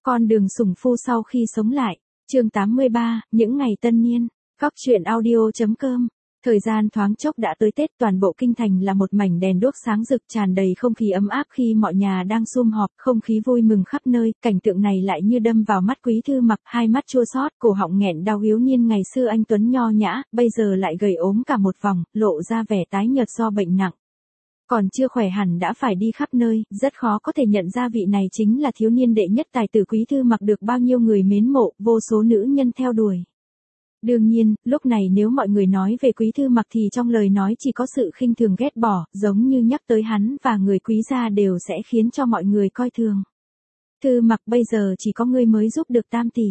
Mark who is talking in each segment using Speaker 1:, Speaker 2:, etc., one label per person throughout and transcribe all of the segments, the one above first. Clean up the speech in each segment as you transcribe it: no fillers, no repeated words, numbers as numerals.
Speaker 1: Con đường sủng phu sau khi sống lại. Chương 83, những ngày tân niên. Góc truyện audio.com. Thời gian thoáng chốc đã tới Tết, toàn bộ kinh thành là một mảnh đèn đuốc sáng rực, tràn đầy không khí ấm áp khi mọi nhà đang sum họp, không khí vui mừng khắp nơi. Cảnh tượng này lại như đâm vào mắt Quý Thư Mặc, hai mắt chua xót, cổ họng nghẹn đau. Hiếu Niên ngày xưa anh tuấn nho nhã, bây giờ lại gầy ốm cả một vòng, lộ ra vẻ tái nhợt do bệnh nặng. Còn chưa khỏe hẳn đã phải đi khắp nơi, rất khó có thể nhận ra vị này chính là thiếu niên đệ nhất tài tử Quý Thư Mặc được bao nhiêu người mến mộ, vô số nữ nhân theo đuổi. Đương nhiên, lúc này nếu mọi người nói về Quý Thư Mặc thì trong lời nói chỉ có sự khinh thường ghét bỏ, giống như nhắc tới hắn và người Quý gia đều sẽ khiến cho mọi người coi thường. Thư Mặc, bây giờ chỉ có ngươi mới giúp được tam tỷ.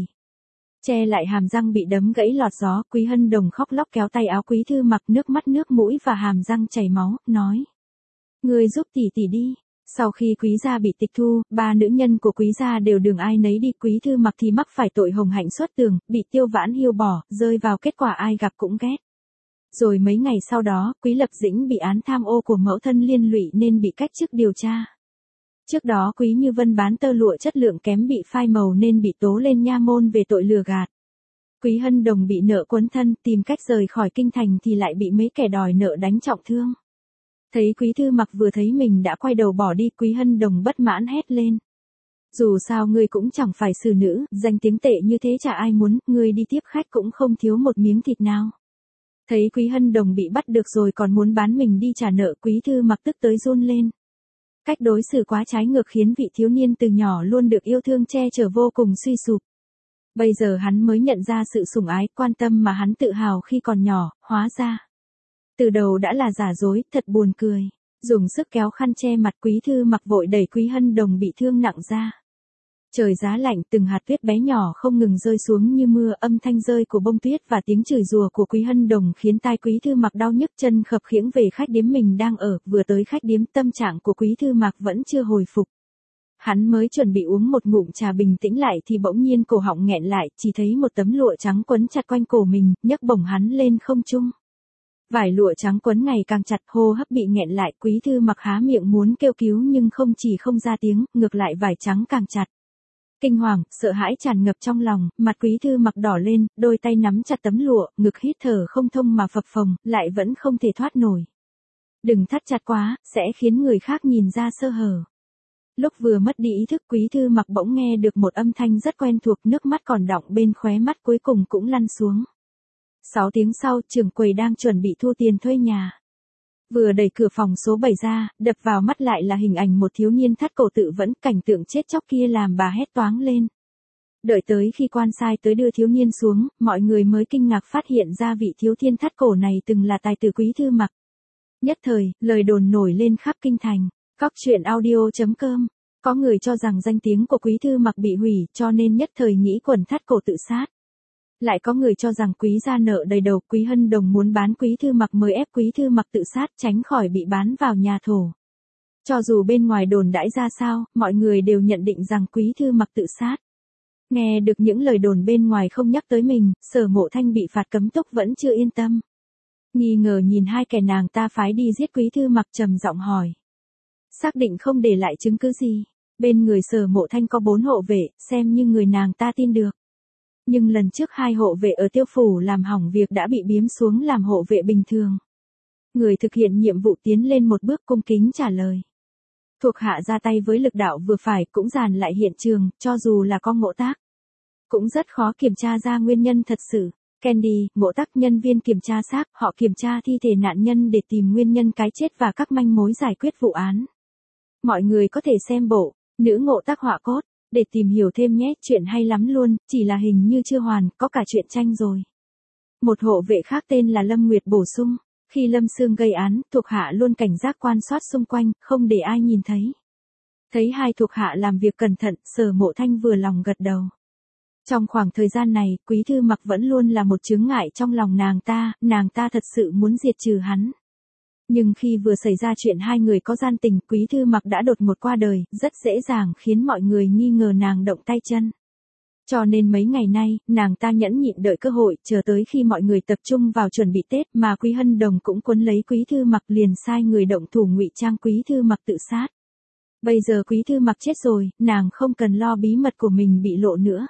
Speaker 1: Che lại hàm răng bị đấm gãy lọt gió, Quý Hân Đồng khóc lóc kéo tay áo Quý Thư Mặc, nước mắt nước mũi và hàm răng chảy máu, nói: "Ngươi giúp tỷ tỷ đi." Sau khi Quý gia bị tịch thu, ba nữ nhân của Quý gia đều đường ai nấy đi, Quý Thư Mặc thì mắc phải tội hồng hạnh xuất tường, bị Tiêu Vãn hiêu bỏ, rơi vào kết quả ai gặp cũng ghét. Rồi mấy ngày sau đó, Quý Lập Dĩnh bị án tham ô của mẫu thân liên lụy nên bị cách chức điều tra. Trước đó Quý Như Vân bán tơ lụa chất lượng kém bị phai màu nên bị tố lên nha môn về tội lừa gạt. Quý Hân Đồng bị nợ quấn thân, tìm cách rời khỏi kinh thành thì lại bị mấy kẻ đòi nợ đánh trọng thương. Thấy Quý Thư Mặc vừa thấy mình đã quay đầu bỏ đi, Quý Hân Đồng bất mãn hét lên: "Dù sao ngươi cũng chẳng phải xử nữ, danh tiếng tệ như thế chả ai muốn, ngươi đi tiếp khách cũng không thiếu một miếng thịt nào." Thấy Quý Hân Đồng bị bắt được rồi còn muốn bán mình đi trả nợ, Quý Thư Mặc tức tới run lên. Cách đối xử quá trái ngược khiến vị thiếu niên từ nhỏ luôn được yêu thương che chở vô cùng suy sụp. Bây giờ hắn mới nhận ra sự sủng ái, quan tâm mà hắn tự hào khi còn nhỏ, hóa ra từ đầu đã là giả dối, thật buồn cười. Dùng sức kéo khăn che mặt, Quý Thư Mặc vội đẩy Quý Hân Đồng bị thương nặng ra. Trời giá lạnh, từng hạt tuyết bé nhỏ không ngừng rơi xuống như mưa, âm thanh rơi của bông tuyết và tiếng chửi rủa của Quý Hân Đồng khiến tai Quý Thư Mặc đau nhức, chân khập khiễng về khách điếm mình đang ở. Vừa tới khách điếm, tâm trạng của Quý Thư Mặc vẫn chưa hồi phục. Hắn mới chuẩn bị uống một ngụm trà bình tĩnh lại thì bỗng nhiên cổ họng nghẹn lại, chỉ thấy một tấm lụa trắng quấn chặt quanh cổ mình, nhấc bổng hắn lên không trung. Vải lụa trắng quấn ngày càng chặt, hô hấp bị nghẹn lại, Quý Thư Mặc há miệng muốn kêu cứu nhưng không chỉ không ra tiếng, ngược lại vải trắng càng chặt. Kinh hoàng, sợ hãi tràn ngập trong lòng, mặt Quý Thư Mặc đỏ lên, đôi tay nắm chặt tấm lụa, ngực hít thở không thông mà phập phồng, lại vẫn không thể thoát nổi. Đừng thắt chặt quá, sẽ khiến người khác nhìn ra sơ hở. Lúc vừa mất đi ý thức, Quý Thư Mặc bỗng nghe được một âm thanh rất quen thuộc, nước mắt còn đọng bên khóe mắt cuối cùng cũng lăn xuống. 6 tiếng sau, trưởng quầy đang chuẩn bị thu tiền thuê nhà. Vừa đẩy cửa phòng số 7 ra, đập vào mắt lại là hình ảnh một thiếu niên thắt cổ tự vẫn, cảnh tượng chết chóc kia làm bà hét toáng lên. Đợi tới khi quan sai tới đưa thiếu niên xuống, mọi người mới kinh ngạc phát hiện ra vị thiếu thiên thắt cổ này từng là tài tử Quý Thư Mặc. Nhất thời, lời đồn nổi lên khắp kinh thành. Góc truyện audio.com. Có người cho rằng danh tiếng của Quý Thư Mặc bị hủy, cho nên nhất thời nghĩ quần thắt cổ tự sát. Lại có người cho rằng Quý gia nợ đầy đầu, Quý Hân Đồng muốn bán Quý Thư Mặc mới ép Quý Thư Mặc tự sát tránh khỏi bị bán vào nhà thổ. Cho dù bên ngoài đồn đãi ra sao, mọi người đều nhận định rằng Quý Thư Mặc tự sát. Nghe được những lời đồn bên ngoài không nhắc tới mình, Sở Mộ Thanh bị phạt cấm túc vẫn chưa yên tâm. Nghi ngờ nhìn hai kẻ nàng ta phái đi giết Quý Thư Mặc, trầm giọng hỏi: "Xác định không để lại chứng cứ gì?" Bên người Sở Mộ Thanh có 4 hộ vệ, xem như người nàng ta tin được. Nhưng lần trước 2 hộ vệ ở Tiêu phủ làm hỏng việc đã bị biếm xuống làm hộ vệ bình thường. Người thực hiện nhiệm vụ tiến lên một bước cung kính trả lời: "Thuộc hạ ra tay với lực đạo vừa phải, cũng dàn lại hiện trường, cho dù là có ngộ tác cũng rất khó kiểm tra ra nguyên nhân thật sự." Candy, ngộ tác nhân viên kiểm tra xác, họ kiểm tra thi thể nạn nhân để tìm nguyên nhân cái chết và các manh mối giải quyết vụ án. Mọi người có thể xem bộ Nữ ngộ tác họa cốt để tìm hiểu thêm nhé, chuyện hay lắm luôn, chỉ là hình như chưa hoàn, có cả truyện tranh rồi. Một hộ vệ khác tên là Lâm Nguyệt bổ sung: "Khi Lâm Sương gây án, thuộc hạ luôn cảnh giác quan sát xung quanh, không để ai nhìn thấy." Thấy hai thuộc hạ làm việc cẩn thận, Sở Mộ Thanh vừa lòng gật đầu. Trong khoảng thời gian này, Quý Thư Mặc vẫn luôn là một chướng ngại trong lòng nàng ta thật sự muốn diệt trừ hắn. Nhưng khi vừa xảy ra chuyện hai người có gian tình, Quý Thư Mặc đã đột ngột qua đời, rất dễ dàng khiến mọi người nghi ngờ nàng động tay chân. Cho nên mấy ngày nay, nàng ta nhẫn nhịn đợi cơ hội, chờ tới khi mọi người tập trung vào chuẩn bị Tết mà Quý Hân Đồng cũng quấn lấy Quý Thư Mặc, liền sai người động thủ ngụy trang Quý Thư Mặc tự sát. Bây giờ Quý Thư Mặc chết rồi, nàng không cần lo bí mật của mình bị lộ nữa.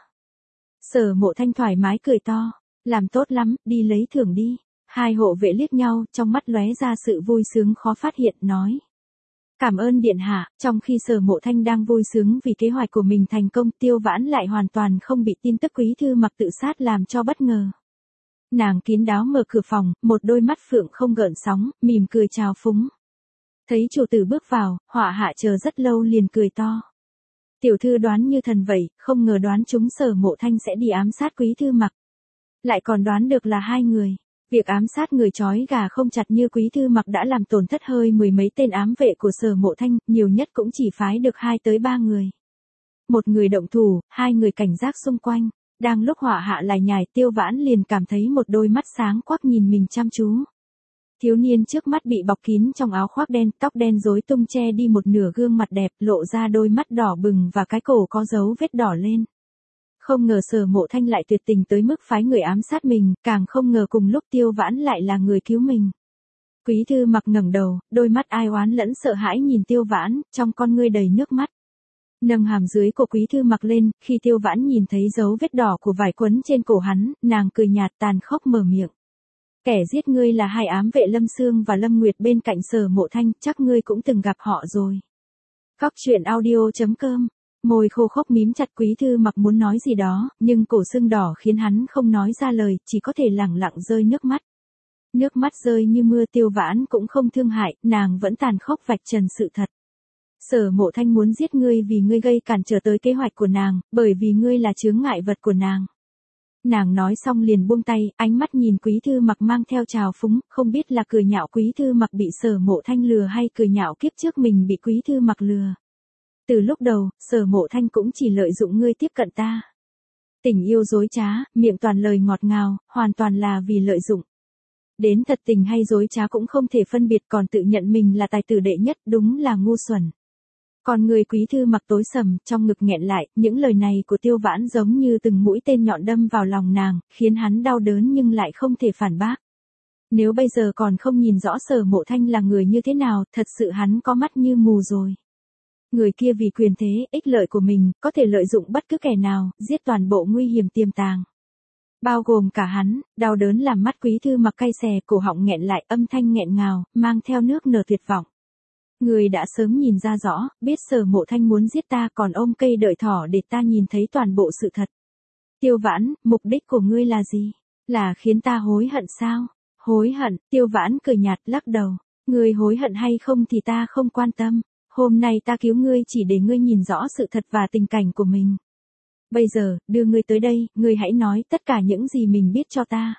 Speaker 1: Sở Mộ Thanh thoải mái cười to, làm tốt lắm, đi lấy thưởng đi. Hai hộ vệ liếc nhau, trong mắt lóe ra sự vui sướng khó phát hiện, nói. Cảm ơn điện hạ. Trong khi Sở Mộ Thanh đang vui sướng vì kế hoạch của mình thành công, Tiêu Vãn lại hoàn toàn không bị tin tức Quý Thư Mặc tự sát làm cho bất ngờ. Nàng kín đáo mở cửa phòng, một đôi mắt phượng không gợn sóng, mỉm cười chào phúng. Thấy chủ tử bước vào, họa hạ chờ rất lâu liền cười to. Tiểu thư đoán như thần vậy, không ngờ đoán chúng Sở Mộ Thanh sẽ đi ám sát Quý Thư Mặc. Lại còn đoán được là hai người. Việc ám sát người trói gà không chặt như Quý Thư Mặc đã làm tổn thất hơi mười mấy tên ám vệ của Sở Mộ Thanh, nhiều nhất cũng chỉ phái được 2 tới 3 người. Một người động thủ, 2 người cảnh giác xung quanh. Đang lúc họa hạ lại nhài, Tiêu Vãn liền cảm thấy một đôi mắt sáng quắc nhìn mình chăm chú. Thiếu niên trước mắt bị bọc kín trong áo khoác đen, tóc đen rối tung che đi một nửa gương mặt đẹp, lộ ra đôi mắt đỏ bừng và cái cổ có dấu vết đỏ lên. Không ngờ Sở Mộ Thanh lại tuyệt tình tới mức phái người ám sát mình, càng không ngờ cùng lúc Tiêu Vãn lại là người cứu mình. Quý Thư Mặc ngẩng đầu, đôi mắt ai oán lẫn sợ hãi nhìn Tiêu Vãn, trong con ngươi đầy nước mắt. Nâng hàm dưới của Quý Thư Mặc lên, khi Tiêu Vãn nhìn thấy dấu vết đỏ của vải quấn trên cổ hắn, nàng cười nhạt tàn khốc mở miệng. Kẻ giết ngươi là 2 ám vệ Lâm Sương và Lâm Nguyệt bên cạnh Sở Mộ Thanh, chắc ngươi cũng từng gặp họ rồi. Góc truyện audio.com. Môi khô khốc mím chặt, Quý Thư Mặc muốn nói gì đó, nhưng cổ sưng đỏ khiến hắn không nói ra lời, chỉ có thể lẳng lặng rơi nước mắt. Nước mắt rơi như mưa. Tiêu Vãn cũng không thương hại, nàng vẫn tàn khốc vạch trần sự thật. Sở Mộ Thanh muốn giết ngươi vì ngươi gây cản trở tới kế hoạch của nàng, bởi vì ngươi là chướng ngại vật của nàng. Nàng nói xong liền buông tay, ánh mắt nhìn Quý Thư Mặc mang theo trào phúng, không biết là cười nhạo Quý Thư Mặc bị Sở Mộ Thanh lừa hay cười nhạo kiếp trước mình bị Quý Thư Mặc lừa. Từ lúc đầu, Sở Mộ Thanh cũng chỉ lợi dụng ngươi tiếp cận ta. Tình yêu dối trá, miệng toàn lời ngọt ngào, hoàn toàn là vì lợi dụng. Đến thật tình hay dối trá cũng không thể phân biệt, còn tự nhận mình là tài tử đệ nhất, đúng là ngu xuẩn. Còn người Quý Thư Mặc tối sầm, trong ngực nghẹn lại, những lời này của Tiêu Vãn giống như từng mũi tên nhọn đâm vào lòng nàng, khiến hắn đau đớn nhưng lại không thể phản bác. Nếu bây giờ còn không nhìn rõ Sở Mộ Thanh là người như thế nào, thật sự hắn có mắt như mù rồi. Người kia vì quyền thế, ích lợi của mình, có thể lợi dụng bất cứ kẻ nào, giết toàn bộ nguy hiểm tiềm tàng. Bao gồm cả hắn. Đau đớn làm mắt Quý Thư Mặc cay xè, cổ họng nghẹn lại, âm thanh nghẹn ngào, mang theo nước nở tuyệt vọng. Người đã sớm nhìn ra rõ, biết Sở Mộ Thanh muốn giết ta, còn ôm cây đợi thỏ để ta nhìn thấy toàn bộ sự thật. Tiêu Vãn, mục đích của ngươi là gì? Là khiến ta hối hận sao? Hối hận? Tiêu Vãn cười nhạt lắc đầu. Ngươi hối hận hay không thì ta không quan tâm. Hôm nay ta cứu ngươi chỉ để ngươi nhìn rõ sự thật và tình cảnh của mình. Bây giờ, đưa ngươi tới đây, ngươi hãy nói tất cả những gì mình biết cho ta.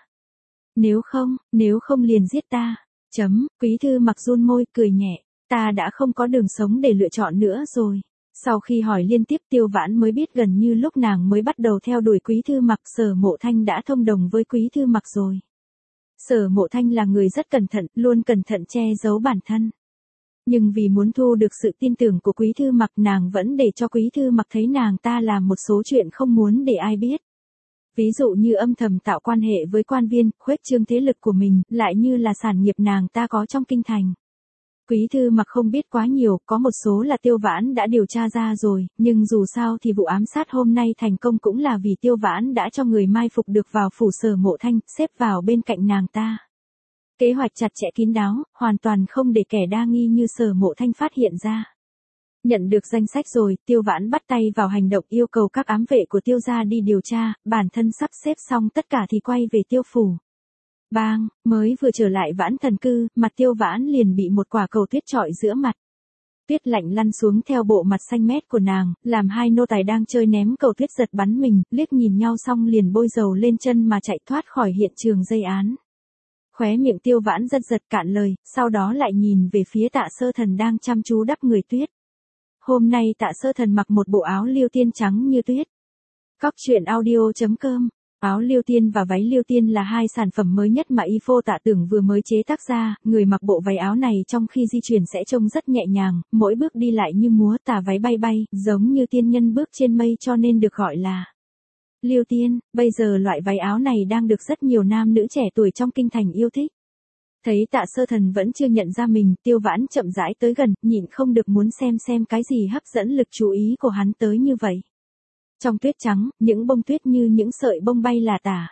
Speaker 1: Nếu không liền giết ta. Quý Thư Mặc run môi, cười nhẹ. Ta đã không có đường sống để lựa chọn nữa rồi. Sau khi hỏi liên tiếp, Tiêu Vãn mới biết gần như lúc nàng mới bắt đầu theo đuổi Quý Thư Mặc, Sở Mộ Thanh đã thông đồng với Quý Thư Mặc rồi. Sở Mộ Thanh là người rất cẩn thận, luôn cẩn thận che giấu bản thân. Nhưng vì muốn thu được sự tin tưởng của Quý Thư Mặc, nàng vẫn để cho Quý Thư Mặc thấy nàng ta làm một số chuyện không muốn để ai biết. Ví dụ như âm thầm tạo quan hệ với quan viên, khuếch trương thế lực của mình, lại như là sản nghiệp nàng ta có trong kinh thành. Quý Thư Mặc không biết quá nhiều, có một số là Tiêu Vãn đã điều tra ra rồi, nhưng dù sao thì vụ ám sát hôm nay thành công cũng là vì Tiêu Vãn đã cho người mai phục được vào phủ Sở Mộ Thanh, xếp vào bên cạnh nàng ta. Kế hoạch chặt chẽ kín đáo, hoàn toàn không để kẻ đa nghi như Sở Mộ Thanh phát hiện ra. Nhận được danh sách rồi, Tiêu Vãn bắt tay vào hành động, yêu cầu các ám vệ của Tiêu gia đi điều tra, bản thân sắp xếp xong tất cả thì quay về Tiêu phủ. Bang, mới vừa trở lại Vãn Thần Cư, mặt Tiêu Vãn liền bị một quả cầu tuyết trọi giữa mặt. Tuyết lạnh lăn xuống theo bộ mặt xanh mét của nàng, làm 2 nô tài đang chơi ném cầu tuyết giật bắn mình, liếc nhìn nhau xong liền bôi dầu lên chân mà chạy thoát khỏi hiện trường gây án. Khóe miệng Tiêu Vãn giật cạn lời, sau đó lại nhìn về phía Tạ Sơ Thần đang chăm chú đắp người tuyết. Hôm nay Tạ Sơ Thần mặc một bộ áo liêu tiên trắng như tuyết. Góc truyện audio.com. Áo liêu tiên và váy liêu tiên là 2 sản phẩm mới nhất mà Ifo Tạ Tưởng vừa mới chế tác ra, người mặc bộ váy áo này trong khi di chuyển sẽ trông rất nhẹ nhàng, mỗi bước đi lại như múa tà váy bay bay, giống như tiên nhân bước trên mây cho nên được gọi là liêu tiên. Bây giờ loại váy áo này đang được rất nhiều nam nữ trẻ tuổi trong kinh thành yêu thích. Thấy Tạ Sơ Thần vẫn chưa nhận ra mình, Tiêu Vãn chậm rãi tới gần, nhịn không được muốn xem cái gì hấp dẫn lực chú ý của hắn tới như vậy. Trong tuyết trắng, những bông tuyết như những sợi bông bay là tả.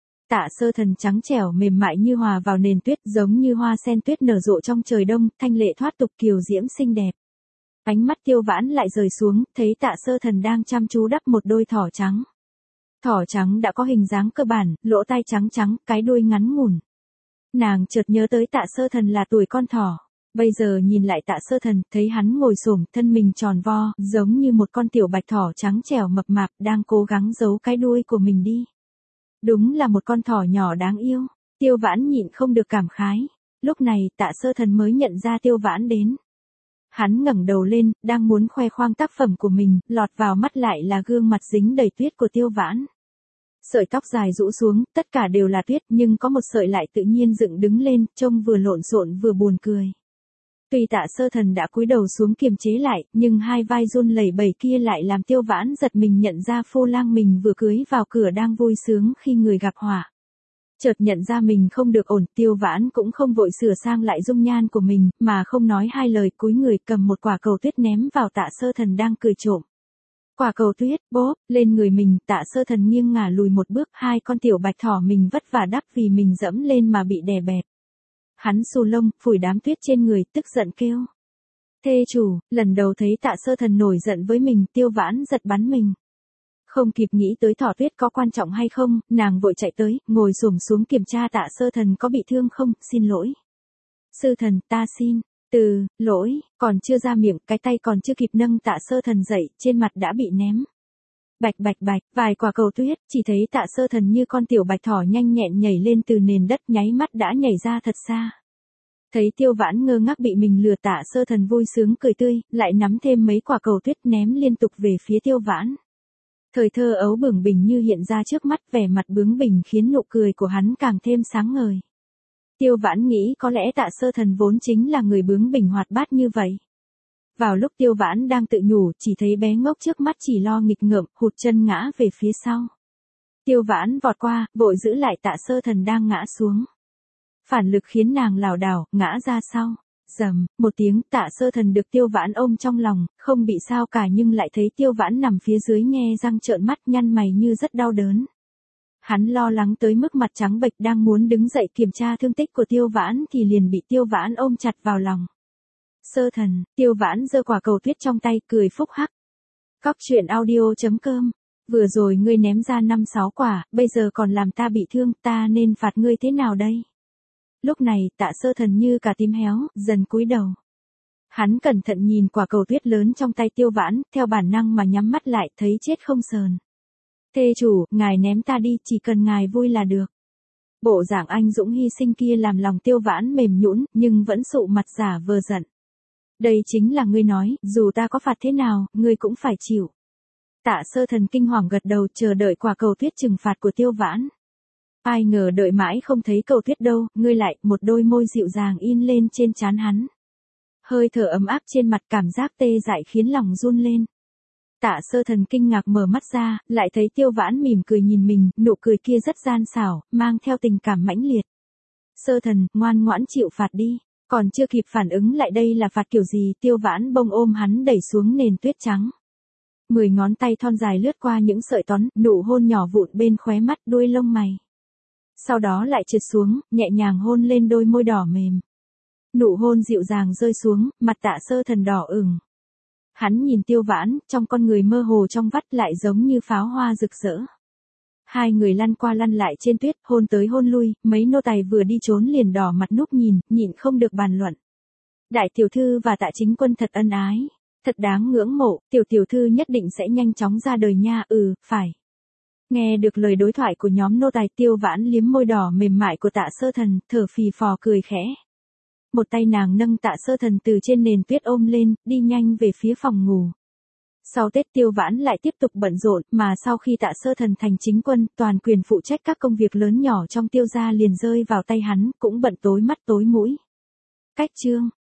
Speaker 1: Tạ Sơ Thần trắng trẻo mềm mại như hòa vào nền tuyết, giống như hoa sen tuyết nở rộ trong trời đông, thanh lệ thoát tục kiều diễm xinh đẹp. Ánh mắt Tiêu Vãn lại rời xuống, thấy Tạ Sơ Thần đang chăm chú đắp một đôi thỏ trắng. Thỏ trắng đã có hình dáng cơ bản, lỗ tai trắng trắng, cái đuôi ngắn ngủn. Nàng chợt nhớ tới Tạ Sơ Thần là tuổi con thỏ. Bây giờ nhìn lại Tạ Sơ Thần, thấy hắn ngồi xổm, thân mình tròn vo, giống như một con tiểu bạch thỏ trắng trẻo mập mạp, đang cố gắng giấu cái đuôi của mình đi. Đúng là một con thỏ nhỏ đáng yêu. Tiêu Vãn nhịn không được cảm khái. Lúc này, Tạ Sơ Thần mới nhận ra Tiêu Vãn đến. Hắn ngẩng đầu lên, đang muốn khoe khoang tác phẩm của mình, lọt vào mắt lại là gương mặt dính đầy tuyết của Tiêu Vãn. Sợi tóc dài rũ xuống, tất cả đều là tuyết, nhưng có một sợi lại tự nhiên dựng đứng lên, trông vừa lộn xộn vừa buồn cười. Tuy Tạ Sơ Thần đã cúi đầu xuống kiềm chế lại, nhưng hai vai run lẩy bẩy kia lại làm Tiêu Vãn giật mình nhận ra phu lang mình vừa cưới vào cửa đang vui sướng khi người gặp họa. Chợt nhận ra mình không được ổn, Tiêu Vãn cũng không vội sửa sang lại dung nhan của mình, mà không nói hai lời cúi người cầm một quả cầu tuyết ném vào Tạ Sơ Thần đang cười trộm. Quả cầu tuyết, bóp, lên người mình, Tạ Sơ Thần nghiêng ngả lùi một bước, hai con tiểu bạch thỏ mình vất vả đắp vì mình dẫm lên mà bị đè bẹp. Hắn xù lông, phủi đám tuyết trên người, tức giận kêu. Thê chủ, lần đầu thấy Tạ Sơ Thần nổi giận với mình, Tiêu Vãn giật bắn mình. Không kịp nghĩ tới thỏ tuyết có quan trọng hay không, nàng vội chạy tới, ngồi xổm xuống kiểm tra Tạ Sơ Thần có bị thương không, xin lỗi. Sư thần, ta xin. Lỗi, còn chưa ra miệng, cái tay còn chưa kịp nâng Tạ Sơ Thần dậy, trên mặt đã bị ném. Bạch bạch bạch, vài quả cầu tuyết, chỉ thấy Tạ Sơ Thần như con tiểu bạch thỏ nhanh nhẹn nhảy lên từ nền đất, nháy mắt đã nhảy ra thật xa. Thấy Tiêu Vãn ngơ ngác bị mình lừa, Tạ Sơ Thần vui sướng cười tươi, lại nắm thêm mấy quả cầu tuyết ném liên tục về phía Tiêu Vãn. Thời thơ ấu bừng bừng như hiện ra trước mắt, vẻ mặt bướng bỉnh khiến nụ cười của hắn càng thêm sáng ngời. Tiêu Vãn nghĩ có lẽ Tạ Sơ Thần vốn chính là người bướng bỉnh hoạt bát như vậy. Vào lúc Tiêu Vãn đang tự nhủ, chỉ thấy bé ngốc trước mắt chỉ lo nghịch ngợm, hụt chân ngã về phía sau. Tiêu Vãn vọt qua, vội giữ lại Tạ Sơ Thần đang ngã xuống. Phản lực khiến nàng lảo đảo, ngã ra sau. Rầm, một tiếng, Tạ Sơ Thần được Tiêu Vãn ôm trong lòng, không bị sao cả nhưng lại thấy Tiêu Vãn nằm phía dưới nhe răng trợn mắt nhăn mày như rất đau đớn. Hắn lo lắng tới mức mặt trắng bệch, đang muốn đứng dậy kiểm tra thương tích của Tiêu Vãn thì liền bị Tiêu Vãn ôm chặt vào lòng. Sơ Thần, Tiêu Vãn giơ quả cầu tuyết trong tay, cười phúc hắc. Cóc truyện audio.com. Vừa rồi ngươi ném ra 5-6 quả, bây giờ còn làm ta bị thương, ta nên phạt ngươi thế nào đây? Lúc này, Tạ Sơ Thần như cả tím héo, dần cúi đầu. Hắn cẩn thận nhìn quả cầu tuyết lớn trong tay Tiêu Vãn, theo bản năng mà nhắm mắt lại, thấy chết không sờn. Thê chủ, ngài ném ta đi, chỉ cần ngài vui là được. Bộ dạng anh dũng hy sinh kia làm lòng Tiêu Vãn mềm nhũn, nhưng vẫn sụ mặt giả vờ giận. Đây chính là ngươi nói, dù ta có phạt thế nào, ngươi cũng phải chịu. Tạ Sơ Thần kinh hoàng gật đầu, chờ đợi quả cầu tuyết trừng phạt của Tiêu Vãn. Ai ngờ đợi mãi không thấy cầu tuyết đâu, ngươi lại, một đôi môi dịu dàng in lên trên trán hắn. Hơi thở ấm áp trên mặt, cảm giác tê dại khiến lòng run lên. Tạ Sơ Thần kinh ngạc mở mắt ra, lại thấy Tiêu Vãn mỉm cười nhìn mình, nụ cười kia rất gian xảo, mang theo tình cảm mãnh liệt. Sơ Thần, ngoan ngoãn chịu phạt đi. Còn chưa kịp phản ứng lại đây là phạt kiểu gì, Tiêu Vãn bông ôm hắn đẩy xuống nền tuyết trắng. 10 ngón tay thon dài lướt qua những sợi tón, nụ hôn nhỏ vụn bên khóe mắt, đuôi lông mày. Sau đó lại trượt xuống, nhẹ nhàng hôn lên đôi môi đỏ mềm. Nụ hôn dịu dàng rơi xuống, mặt Tạ Sơ Thần đỏ ửng. Hắn nhìn Tiêu Vãn, trong con người mơ hồ trong vắt lại giống như pháo hoa rực rỡ. Hai người lăn qua lăn lại trên tuyết, hôn tới hôn lui, mấy nô tài vừa đi trốn liền đỏ mặt núp nhìn, nhịn không được bàn luận. Đại tiểu thư và Tạ chính quân thật ân ái, thật đáng ngưỡng mộ, tiểu thư nhất định sẽ nhanh chóng ra đời nha, phải. Nghe được lời đối thoại của nhóm nô tài, Tiêu Vãn liếm môi đỏ mềm mại của Tạ Sơ Thần, thở phì phò cười khẽ. Một tay nàng nâng Tạ Sơ Thần từ trên nền tuyết ôm lên, đi nhanh về phía phòng ngủ. Sau Tết Tiêu Vãn lại tiếp tục bận rộn, mà sau khi Tạ Sơ Thần thành chính quân, toàn quyền phụ trách các công việc lớn nhỏ trong Tiêu gia liền rơi vào tay hắn, cũng bận tối mắt tối mũi. Cách chương